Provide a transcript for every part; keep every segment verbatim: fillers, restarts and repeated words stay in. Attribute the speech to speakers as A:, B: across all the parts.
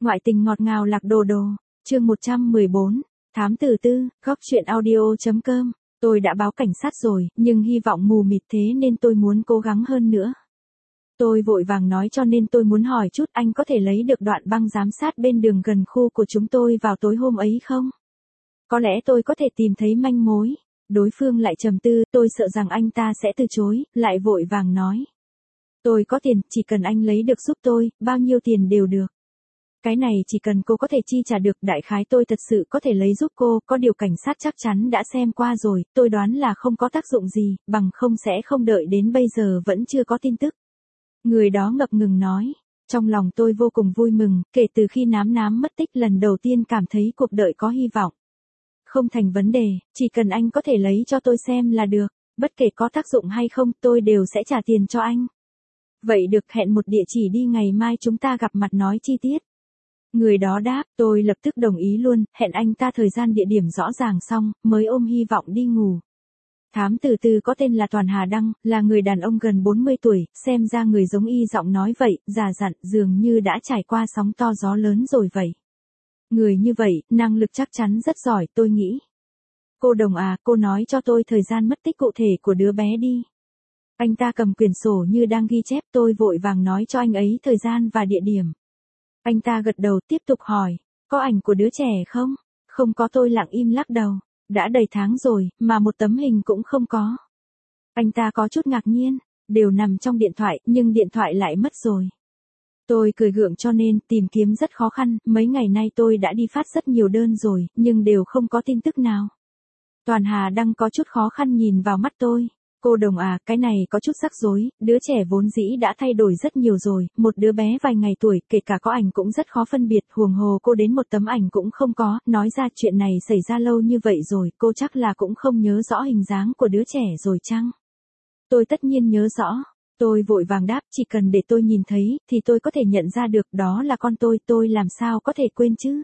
A: Ngoại tình ngọt ngào lạc đồ đồ, chương một trăm mười bốn, thám tử tư, góc chuyện audio.com, tôi đã báo cảnh sát rồi, nhưng hy vọng mù mịt thế nên tôi muốn cố gắng hơn nữa. Tôi vội vàng nói cho nên tôi muốn hỏi chút anh có thể lấy được đoạn băng giám sát bên đường gần khu của chúng tôi vào tối hôm ấy không? Có lẽ tôi có thể tìm thấy manh mối. Đối phương lại trầm tư, tôi sợ rằng anh ta sẽ từ chối, lại vội vàng nói. Tôi có tiền, chỉ cần anh lấy được giúp tôi, bao nhiêu tiền đều được. Cái này chỉ cần cô có thể chi trả được, đại khái tôi thật sự có thể lấy giúp cô, có điều cảnh sát chắc chắn đã xem qua rồi, tôi đoán là không có tác dụng gì, bằng không sẽ không đợi đến bây giờ vẫn chưa có tin tức. Người đó ngập ngừng nói, trong lòng tôi vô cùng vui mừng, kể từ khi nám nám mất tích lần đầu tiên cảm thấy cuộc đời có hy vọng. Không thành vấn đề, chỉ cần anh có thể lấy cho tôi xem là được, bất kể có tác dụng hay không tôi đều sẽ trả tiền cho anh. Vậy được, hẹn một địa chỉ đi, ngày mai chúng ta gặp mặt nói chi tiết. Người đó đáp, tôi lập tức đồng ý luôn, hẹn anh ta thời gian địa điểm rõ ràng xong, mới ôm hy vọng đi ngủ. Thám tử tư có tên là Toàn Hà Đăng, là người đàn ông gần bốn mươi tuổi, xem ra người giống y giọng nói vậy, già dặn, dường như đã trải qua sóng to gió lớn rồi vậy. Người như vậy, năng lực chắc chắn rất giỏi, tôi nghĩ. Cô Đồng à, cô nói cho tôi thời gian mất tích cụ thể của đứa bé đi. Anh ta cầm quyển sổ như đang ghi chép, tôi vội vàng nói cho anh ấy thời gian và địa điểm. Anh ta gật đầu tiếp tục hỏi, có ảnh của đứa trẻ không? Không có, tôi lặng im lắc đầu. Đã đầy tháng rồi, mà một tấm hình cũng không có. Anh ta có chút ngạc nhiên, đều nằm trong điện thoại, nhưng điện thoại lại mất rồi. Tôi cười gượng cho nên tìm kiếm rất khó khăn, mấy ngày nay tôi đã đi phát rất nhiều đơn rồi, nhưng đều không có tin tức nào. Toàn Hà Đăng có chút khó khăn nhìn vào mắt tôi. Cô Đồng à, cái này có chút rắc rối, đứa trẻ vốn dĩ đã thay đổi rất nhiều rồi, một đứa bé vài ngày tuổi, kể cả có ảnh cũng rất khó phân biệt, huống hồ cô đến một tấm ảnh cũng không có, nói ra chuyện này xảy ra lâu như vậy rồi, cô chắc là cũng không nhớ rõ hình dáng của đứa trẻ rồi chăng? Tôi tất nhiên nhớ rõ. Tôi vội vàng đáp, chỉ cần để tôi nhìn thấy, thì tôi có thể nhận ra được, đó là con tôi, tôi làm sao có thể quên chứ?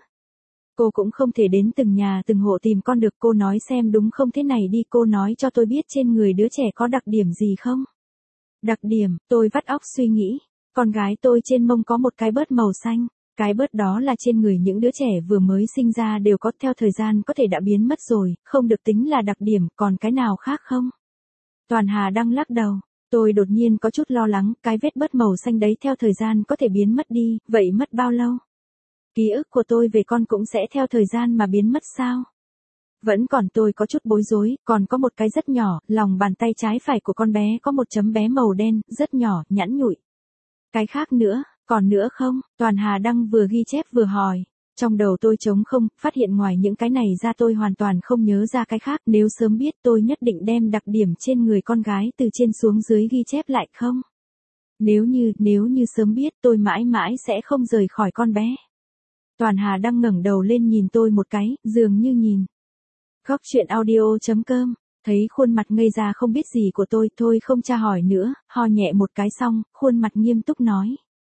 A: Cô cũng không thể đến từng nhà từng hộ tìm con được, cô nói xem đúng không, thế này đi, cô nói cho tôi biết trên người đứa trẻ có đặc điểm gì không? Đặc điểm, tôi vắt óc suy nghĩ, con gái tôi trên mông có một cái bớt màu xanh, cái bớt đó là trên người những đứa trẻ vừa mới sinh ra đều có, theo thời gian có thể đã biến mất rồi, không được tính là đặc điểm, còn cái nào khác không? Toàn Hà Đăng lắc đầu. Tôi đột nhiên có chút lo lắng, cái vết bớt màu xanh đấy theo thời gian có thể biến mất đi, vậy mất bao lâu? Ký ức của tôi về con cũng sẽ theo thời gian mà biến mất sao? Vẫn còn, tôi có chút bối rối, còn có một cái rất nhỏ, lòng bàn tay trái phải của con bé có một chấm bé màu đen, rất nhỏ, nhẵn nhụi. Cái khác nữa, còn nữa không? Toàn Hà Đăng vừa ghi chép vừa hỏi. Trong đầu tôi trống không, phát hiện ngoài những cái này ra tôi hoàn toàn không nhớ ra cái khác, nếu sớm biết tôi nhất định đem đặc điểm trên người con gái từ trên xuống dưới ghi chép lại không? Nếu như, nếu như sớm biết tôi mãi mãi sẽ không rời khỏi con bé. Toàn Hà Đăng ngẩng đầu lên nhìn tôi một cái, dường như nhìn. Góc chuyện audio.com, thấy khuôn mặt ngây ra không biết gì của tôi, thôi không tra hỏi nữa, ho nhẹ một cái xong, khuôn mặt nghiêm túc nói.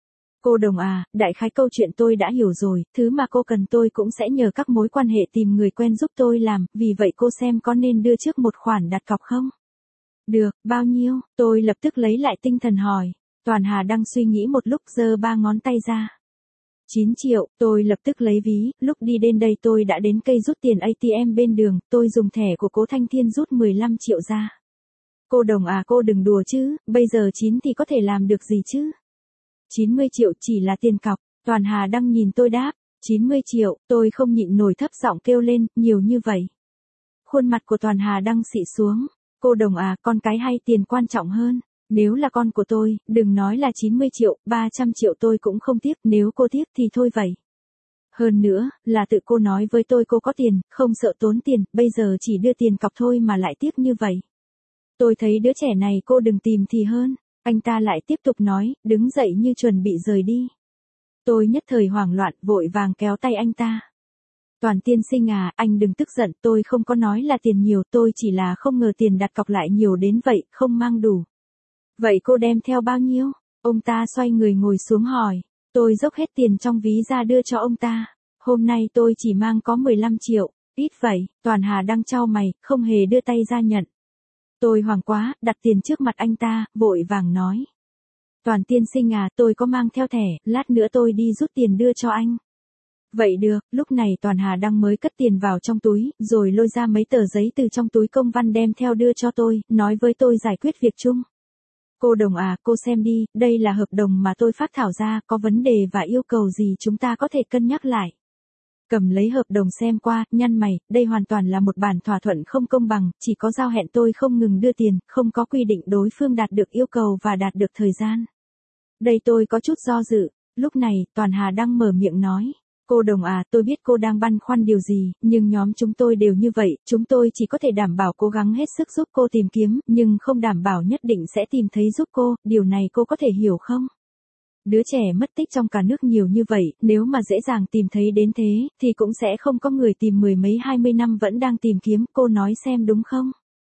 A: Cô Đồng à, đại khái câu chuyện tôi đã hiểu rồi, thứ mà cô cần tôi cũng sẽ nhờ các mối quan hệ tìm người quen giúp tôi làm, vì vậy cô xem có nên đưa trước một khoản đặt cọc không? Được, bao nhiêu? Tôi lập tức lấy lại tinh thần hỏi. Toàn Hà Đăng suy nghĩ một lúc, giơ ba ngón tay ra. chín triệu, tôi lập tức lấy ví, lúc đi đến đây tôi đã đến cây rút tiền a tê em bên đường, tôi dùng thẻ của Cố Thanh Thiên rút mười lăm triệu ra. Cô Đồng à, cô đừng đùa chứ, bây giờ chín thì có thể làm được gì chứ? chín mươi triệu chỉ là tiền cọc, Toàn Hà Đăng nhìn tôi đáp, chín mươi triệu, tôi không nhịn nổi thấp giọng kêu lên, nhiều như vậy. Khuôn mặt của Toàn Hà Đăng xị xuống, cô Đồng à, con cái hay tiền quan trọng hơn, nếu là con của tôi, đừng nói là chín mươi triệu, ba trăm triệu tôi cũng không tiếc, nếu cô tiếc thì thôi vậy. Hơn nữa, là tự cô nói với tôi cô có tiền, không sợ tốn tiền, bây giờ chỉ đưa tiền cọc thôi mà lại tiếc như vậy. Tôi thấy đứa trẻ này cô đừng tìm thì hơn. Anh ta lại tiếp tục nói, đứng dậy như chuẩn bị rời đi. Tôi nhất thời hoảng loạn, vội vàng kéo tay anh ta. Toàn tiên sinh à, anh đừng tức giận, tôi không có nói là tiền nhiều, tôi chỉ là không ngờ tiền đặt cọc lại nhiều đến vậy, không mang đủ. Vậy cô đem theo bao nhiêu? Ông ta xoay người ngồi xuống hỏi. Tôi dốc hết tiền trong ví ra đưa cho ông ta. Hôm nay tôi chỉ mang có mười lăm triệu, ít vậy. Toàn Hà Đăng chau mày, không hề đưa tay ra nhận. Tôi hoảng quá, đặt tiền trước mặt anh ta, vội vàng nói. Toàn tiên sinh à, tôi có mang theo thẻ, lát nữa tôi đi rút tiền đưa cho anh. Vậy được, lúc này Toàn Hà Đăng mới cất tiền vào trong túi, rồi lôi ra mấy tờ giấy từ trong túi công văn đem theo đưa cho tôi, nói với tôi giải quyết việc chung. Cô Đồng à, cô xem đi, đây là hợp đồng mà tôi phát thảo ra, có vấn đề và yêu cầu gì chúng ta có thể cân nhắc lại. Cầm lấy hợp đồng xem qua, nhăn mày, đây hoàn toàn là một bản thỏa thuận không công bằng, chỉ có giao hẹn tôi không ngừng đưa tiền, không có quy định đối phương đạt được yêu cầu và đạt được thời gian. Đây tôi có chút do dự, lúc này, Toàn Hà Đăng mở miệng nói. Cô Đồng à, tôi biết cô đang băn khoăn điều gì, nhưng nhóm chúng tôi đều như vậy, chúng tôi chỉ có thể đảm bảo cố gắng hết sức giúp cô tìm kiếm, nhưng không đảm bảo nhất định sẽ tìm thấy giúp cô, điều này cô có thể hiểu không? Đứa trẻ mất tích trong cả nước nhiều như vậy, nếu mà dễ dàng tìm thấy đến thế, thì cũng sẽ không có người tìm mười mấy hai mươi năm vẫn đang tìm kiếm, cô nói xem đúng không?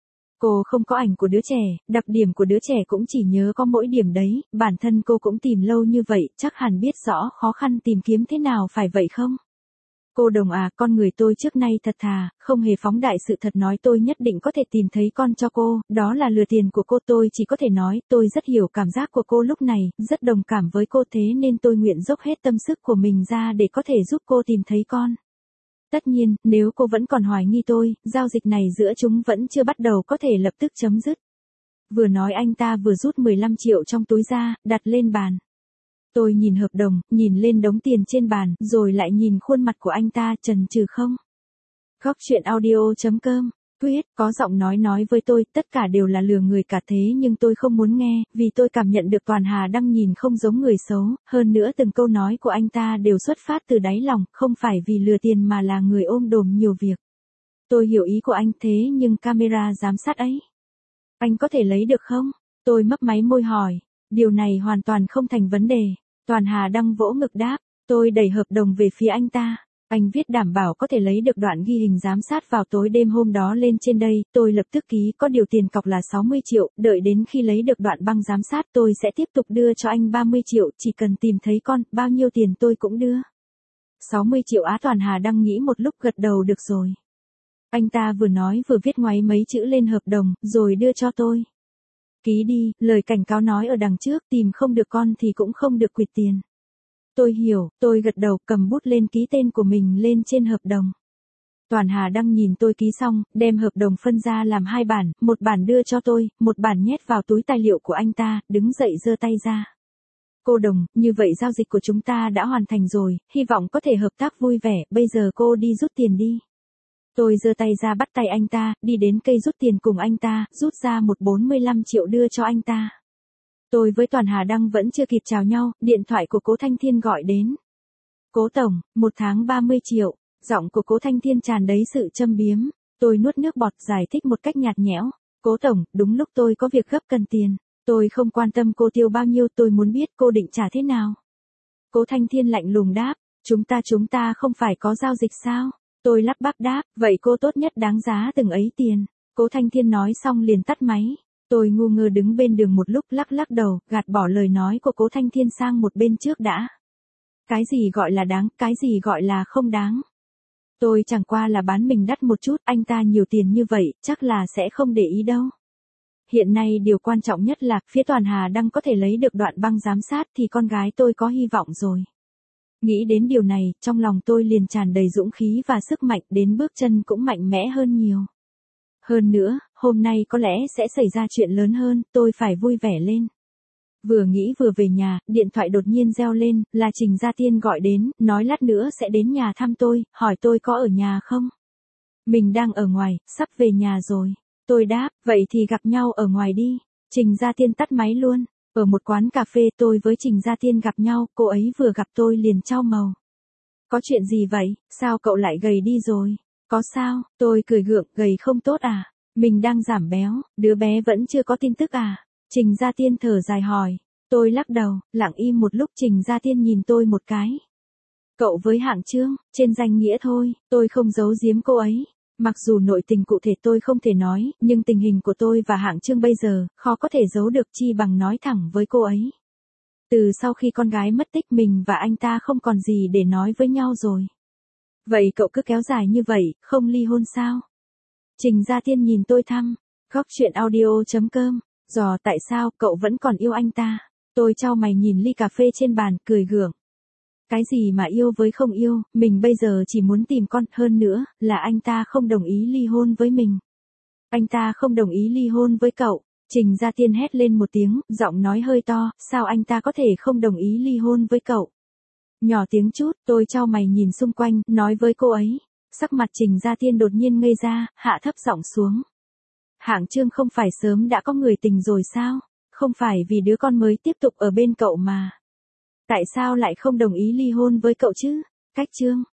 A: Cô không có ảnh của đứa trẻ, đặc điểm của đứa trẻ cũng chỉ nhớ có mỗi điểm đấy, bản thân cô cũng tìm lâu như vậy, chắc hẳn biết rõ khó khăn tìm kiếm thế nào phải vậy không? Cô Đồng à, con người tôi trước nay thật thà, không hề phóng đại sự thật nói tôi nhất định có thể tìm thấy con cho cô, đó là lừa tiền của cô, tôi chỉ có thể nói, tôi rất hiểu cảm giác của cô lúc này, rất đồng cảm với cô, thế nên tôi nguyện dốc hết tâm sức của mình ra để có thể giúp cô tìm thấy con. Tất nhiên, nếu cô vẫn còn hoài nghi tôi, giao dịch này giữa chúng vẫn chưa bắt đầu có thể lập tức chấm dứt. Vừa nói anh ta vừa rút mười lăm triệu trong túi ra, đặt lên bàn. Tôi nhìn hợp đồng, nhìn lên đống tiền trên bàn, rồi lại nhìn khuôn mặt của anh ta, chần chừ không. Góc truyện audio chấm com, Quyết, có giọng nói nói với tôi, tất cả đều là lừa người cả thế nhưng tôi không muốn nghe, vì tôi cảm nhận được Toàn Hà Đăng nhìn không giống người xấu, hơn nữa từng câu nói của anh ta đều xuất phát từ đáy lòng, không phải vì lừa tiền mà là người ôm đồm nhiều việc. Tôi hiểu ý của anh thế nhưng camera giám sát ấy, anh có thể lấy được không? Tôi mấp máy môi hỏi, điều này hoàn toàn không thành vấn đề. Toàn Hà Đăng vỗ ngực đáp, tôi đẩy hợp đồng về phía anh ta. Anh viết đảm bảo có thể lấy được đoạn ghi hình giám sát vào tối đêm hôm đó lên trên đây, tôi lập tức ký, có điều tiền cọc là sáu mươi triệu, đợi đến khi lấy được đoạn băng giám sát tôi sẽ tiếp tục đưa cho anh ba mươi triệu, chỉ cần tìm thấy con, bao nhiêu tiền tôi cũng đưa. sáu mươi triệu á, Toàn Hà Đăng nghĩ một lúc gật đầu được rồi. Anh ta vừa nói vừa viết ngoáy mấy chữ lên hợp đồng, rồi đưa cho tôi. Ký đi, lời cảnh cáo nói ở đằng trước, tìm không được con thì cũng không được quyệt tiền. Tôi hiểu, tôi gật đầu, cầm bút lên ký tên của mình lên trên hợp đồng. Toàn Hà Đăng nhìn tôi ký xong, đem hợp đồng phân ra làm hai bản, một bản đưa cho tôi, một bản nhét vào túi tài liệu của anh ta, đứng dậy giơ tay ra. Cô Đồng, như vậy giao dịch của chúng ta đã hoàn thành rồi, hy vọng có thể hợp tác vui vẻ, bây giờ cô đi rút tiền đi. Tôi giơ tay ra bắt tay anh ta, đi đến cây rút tiền cùng anh ta, rút ra một bốn mươi lăm triệu đưa cho anh ta. Tôi với Toàn Hà Đăng vẫn chưa kịp chào nhau, điện thoại của Cố Thanh Thiên gọi đến. Cố Tổng, một tháng ba mươi triệu, giọng của Cố Thanh Thiên tràn đầy sự châm biếm. Tôi nuốt nước bọt giải thích một cách nhạt nhẽo. Cố Tổng, đúng lúc tôi có việc gấp cần tiền. Tôi không quan tâm cô tiêu bao nhiêu, tôi muốn biết cô định trả thế nào. Cố Thanh Thiên lạnh lùng đáp, chúng ta chúng ta không phải có giao dịch sao? Tôi lắp bắp đáp, vậy cô tốt nhất đáng giá từng ấy tiền. Cố Thanh Thiên nói xong liền tắt máy. Tôi ngu ngơ đứng bên đường một lúc lắc lắc đầu, gạt bỏ lời nói của Cố Thanh Thiên sang một bên trước đã. Cái gì gọi là đáng, cái gì gọi là không đáng. Tôi chẳng qua là bán mình đắt một chút, anh ta nhiều tiền như vậy, chắc là sẽ không để ý đâu. Hiện nay điều quan trọng nhất là, phía Toàn Hà Đăng có thể lấy được đoạn băng giám sát thì con gái tôi có hy vọng rồi. Nghĩ đến điều này, trong lòng tôi liền tràn đầy dũng khí và sức mạnh, đến bước chân cũng mạnh mẽ hơn nhiều. Hơn nữa, hôm nay có lẽ sẽ xảy ra chuyện lớn hơn, tôi phải vui vẻ lên. Vừa nghĩ vừa về nhà, điện thoại đột nhiên reo lên, là Trình Gia Tiên gọi đến, nói lát nữa sẽ đến nhà thăm tôi, hỏi tôi có ở nhà không. Mình đang ở ngoài, sắp về nhà rồi. Tôi đáp, vậy thì gặp nhau ở ngoài đi. Trình Gia Tiên tắt máy luôn. Ở một quán cà phê tôi với Trình Gia Tiên gặp nhau, cô ấy vừa gặp tôi liền chau màu. Có chuyện gì vậy, sao cậu lại gầy đi rồi? Có sao, tôi cười gượng, gầy không tốt à? Mình đang giảm béo, đứa bé vẫn chưa có tin tức à? Trình Gia Tiên thở dài hỏi. Tôi lắc đầu, lặng im một lúc. Trình Gia Tiên nhìn tôi một cái. Cậu với Hạng Trương, trên danh nghĩa thôi, tôi không giấu giếm cô ấy. Mặc dù nội tình cụ thể tôi không thể nói, nhưng tình hình của tôi và Hạng Trương bây giờ, khó có thể giấu được chi bằng nói thẳng với cô ấy. Từ sau khi con gái mất tích mình và anh ta không còn gì để nói với nhau rồi. Vậy cậu cứ kéo dài như vậy, không ly hôn sao? Trình Gia Tiên nhìn tôi thăm, góc truyện audio chấm com, dò tại sao cậu vẫn còn yêu anh ta? Tôi chau mày nhìn ly cà phê trên bàn, cười gượng. Cái gì mà yêu với không yêu, mình bây giờ chỉ muốn tìm con, hơn nữa, là anh ta không đồng ý ly hôn với mình. Anh ta không đồng ý ly hôn với cậu. Trình Gia Tiên hét lên một tiếng, giọng nói hơi to, sao anh ta có thể không đồng ý ly hôn với cậu? Nhỏ tiếng chút, tôi chau mày nhìn xung quanh, nói với cô ấy. Sắc mặt Trình Gia Tiên đột nhiên ngây ra, hạ thấp giọng xuống. Hạng Trương không phải sớm đã có người tình rồi sao? Không phải vì đứa con mới tiếp tục ở bên cậu mà. Tại sao lại không đồng ý ly hôn với cậu chứ? Cách Trương.